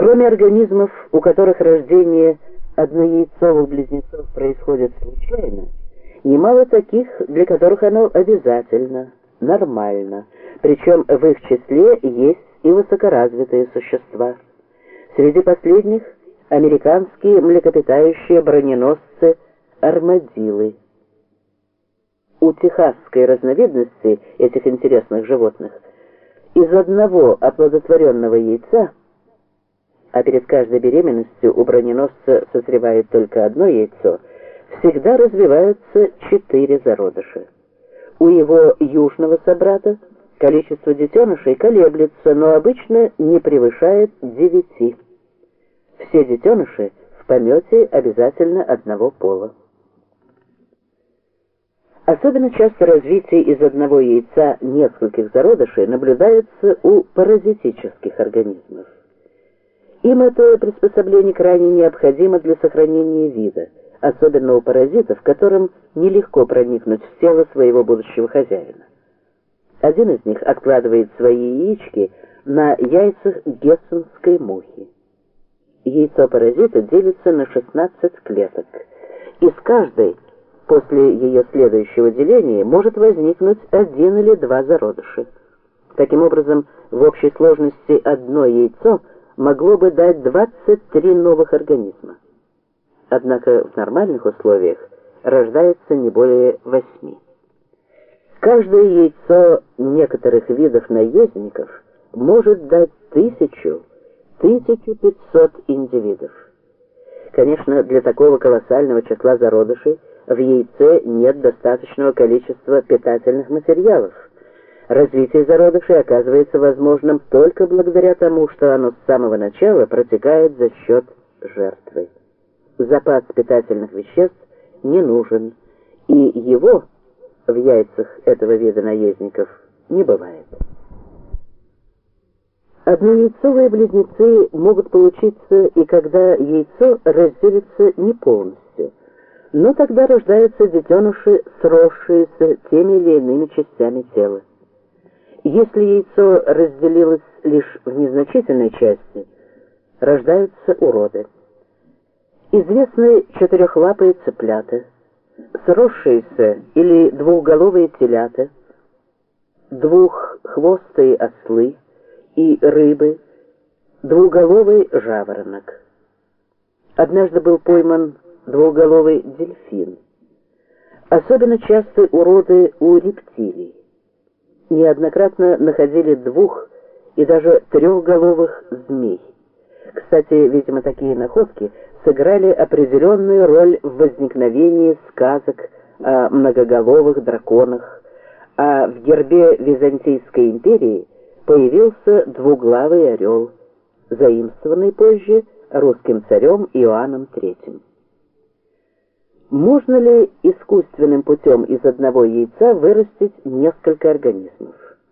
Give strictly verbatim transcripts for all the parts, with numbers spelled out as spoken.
Кроме организмов, у которых рождение однояйцовых близнецов происходит случайно, немало таких, для которых оно обязательно, нормально, причем в их числе есть и высокоразвитые существа. Среди последних – американские млекопитающие броненосцы армадиллы. У техасской разновидности этих интересных животных из одного оплодотворенного яйца, а перед каждой беременностью у броненосца созревает только одно яйцо, всегда развиваются четыре зародыша. У его южного собрата количество детенышей колеблется, но обычно не превышает девяти. Все детеныши в помете обязательно одного пола. Особенно часто развитие из одного яйца нескольких зародышей наблюдается у паразитических организмов. Им это приспособление крайне необходимо для сохранения вида, особенно у паразитов, которым нелегко проникнуть в тело своего будущего хозяина. Один из них откладывает свои яички на яйцах гессенской мухи. Яйцо паразита делится на шестнадцать клеток. Из каждой после ее следующего деления может возникнуть один или два зародыша. Таким образом, в общей сложности одно яйцо могло бы дать двадцать три новых организма. Однако в нормальных условиях рождается не более восьми. Каждое яйцо некоторых видов наездников может дать тысячу, тысячу пятьсот индивидов. Конечно, для такого колоссального числа зародышей в яйце нет достаточного количества питательных материалов. Развитие зародышей оказывается возможным только благодаря тому, что оно с самого начала протекает за счет жертвы. Запас питательных веществ не нужен, и его в яйцах этого вида наездников не бывает. Однояйцовые близнецы могут получиться и когда яйцо разделится не полностью, но тогда рождаются детеныши, сросшиеся теми или иными частями тела. Если яйцо разделилось лишь в незначительной части, рождаются уроды. Известны четырехлапые цыплята, сросшиеся или двухголовые телята, двуххвостые ослы и рыбы, двуголовый жаворонок. Однажды был пойман двуголовый дельфин. Особенно часты уроды у рептилий. Неоднократно находили двух- и даже трехголовых змей. Кстати, видимо, такие находки сыграли определенную роль в возникновении сказок о многоголовых драконах, а в гербе Византийской империи появился двуглавый орел, заимствованный позже русским царем Иоанном третьим. Можно ли искусственным путем из одного яйца вырастить несколько организмов?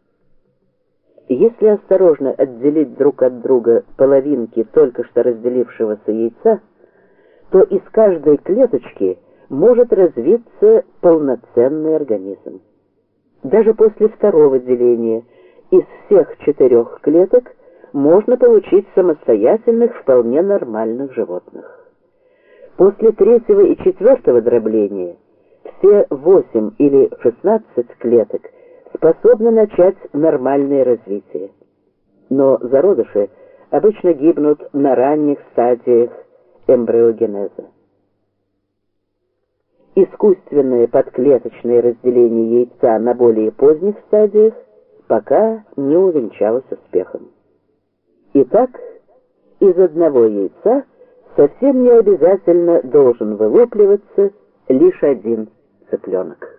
Если осторожно отделить друг от друга половинки только что разделившегося яйца, то из каждой клеточки может развиться полноценный организм. Даже после второго деления из всех четырех клеток можно получить самостоятельных, вполне нормальных животных. После третьего и четвертого дробления все восемь или шестнадцать клеток способны начать нормальное развитие. Но зародыши обычно гибнут на ранних стадиях эмбриогенеза. Искусственное подклеточное разделение яйца на более поздних стадиях пока не увенчалось успехом. Итак, из одного яйца совсем не обязательно должен вылупливаться лишь один цыпленок.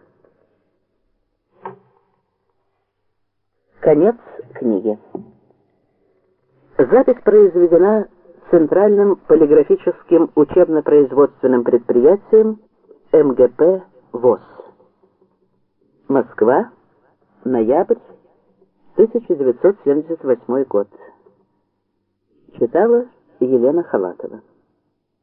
Конец книги. Запись произведена Центральным полиграфическим учебно-производственным предприятием эм гэ пэ ВОС. Москва, ноябрь тысяча девятьсот семьдесят восьмой год. Читала Елена Халатова.